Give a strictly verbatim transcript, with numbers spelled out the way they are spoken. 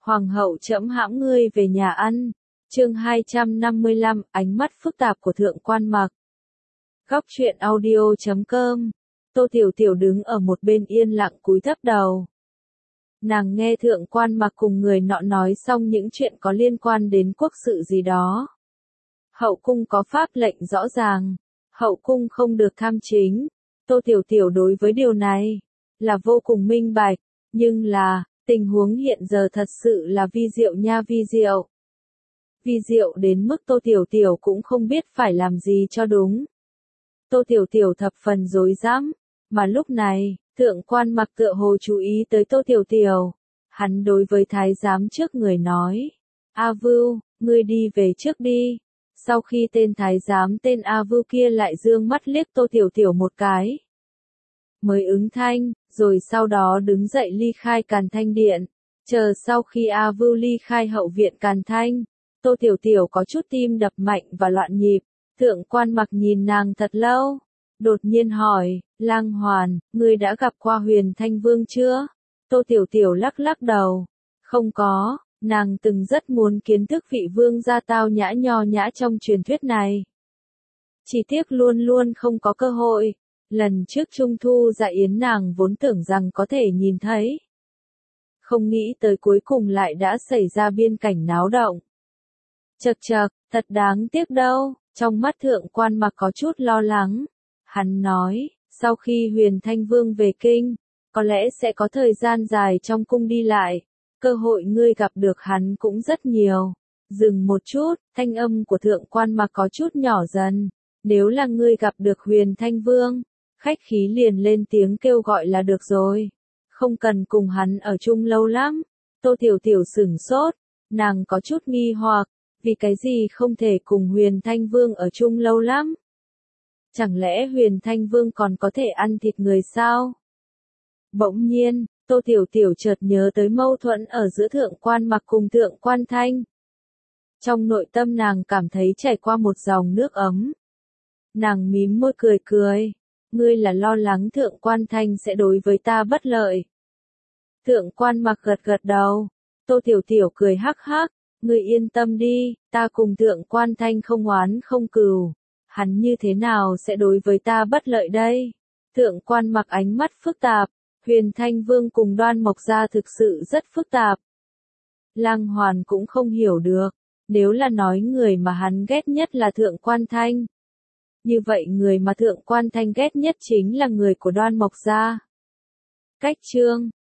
Hoàng hậu trẫm hãm ngươi về nhà ăn. Chương hai trăm năm mươi lăm, ánh mắt phức tạp của Thượng Quan Mặc. Góc truyện audio chấm com. Tô Tiểu Tiểu đứng ở một bên yên lặng cúi thấp đầu. Nàng nghe Thượng Quan Mặc cùng người nọ nói xong những chuyện có liên quan đến quốc sự gì đó. Hậu cung có pháp lệnh rõ ràng, hậu cung không được tham chính. Tô Tiểu Tiểu đối với điều này là vô cùng minh bạch, nhưng là, tình huống hiện giờ thật sự là vi diệu nha vi diệu. Vi diệu đến mức Tô Tiểu Tiểu cũng không biết phải làm gì cho đúng. Tô Tiểu Tiểu thập phần rối rắm, mà lúc này, Thượng Quan Mặc tựa hồ chú ý tới Tô Tiểu Tiểu. Hắn đối với thái giám trước người nói, A Vưu, ngươi đi về trước đi. Sau khi tên thái giám tên A Vưu kia lại dương mắt liếc Tô Tiểu Tiểu một cái, mới ứng thanh, rồi sau đó đứng dậy ly khai Càn Thanh Điện. Chờ sau khi A Vưu ly khai hậu viện Càn Thanh, Tô Tiểu Tiểu có chút tim đập mạnh và loạn nhịp. Thượng Quan Mặc nhìn nàng thật lâu, đột nhiên hỏi, Lang Hoàn, ngươi đã gặp qua Huyền Thanh Vương chưa? Tô Tiểu Tiểu lắc lắc đầu, không có, nàng từng rất muốn kiến thức vị vương gia tao nhã nho nhã trong truyền thuyết này. Chỉ tiếc luôn luôn không có cơ hội. Lần trước Trung Thu dạ yến nàng vốn tưởng rằng có thể nhìn thấy. Không nghĩ tới cuối cùng lại đã xảy ra biên cảnh náo động. Chậc chậc, thật đáng tiếc đâu. Trong mắt Thượng Quan Mặc có chút lo lắng. Hắn nói, sau khi Huyền Thanh Vương về kinh, có lẽ sẽ có thời gian dài trong cung đi lại. Cơ hội ngươi gặp được hắn cũng rất nhiều. Dừng một chút, thanh âm của Thượng Quan Mặc có chút nhỏ dần. Nếu là ngươi gặp được Huyền Thanh Vương, khách khí liền lên tiếng kêu gọi là được rồi. Không cần cùng hắn ở chung lâu lắm. Tô Tiểu Tiểu sửng sốt. Nàng có chút nghi hoặc. Vì cái gì không thể cùng Huyền Thanh Vương ở chung lâu lắm? Chẳng lẽ Huyền Thanh Vương còn có thể ăn thịt người sao? Bỗng nhiên, Tô Tiểu Tiểu chợt nhớ tới mâu thuẫn ở giữa Thượng Quan Mặc cùng Thượng Quan Thanh. Trong nội tâm nàng cảm thấy chảy qua một dòng nước ấm. Nàng mím môi cười cười. Ngươi là lo lắng Thượng Quan Thanh sẽ đối với ta bất lợi. Thượng Quan Mặc gật gật đầu. Tô Tiểu Tiểu cười hắc hắc. Ngươi yên tâm đi, ta cùng Thượng Quan Thanh không oán không cừu. Hắn như thế nào sẽ đối với ta bất lợi đây? Thượng Quan Mặc ánh mắt phức tạp. Huyền Thanh Vương cùng Đoan Mộc gia thực sự rất phức tạp. Lang Hoàn cũng không hiểu được. Nếu là nói người mà hắn ghét nhất là Thượng Quan Thanh, như vậy người mà Thượng Quan Thanh ghét nhất chính là người của Đoan Mộc gia. Cách chương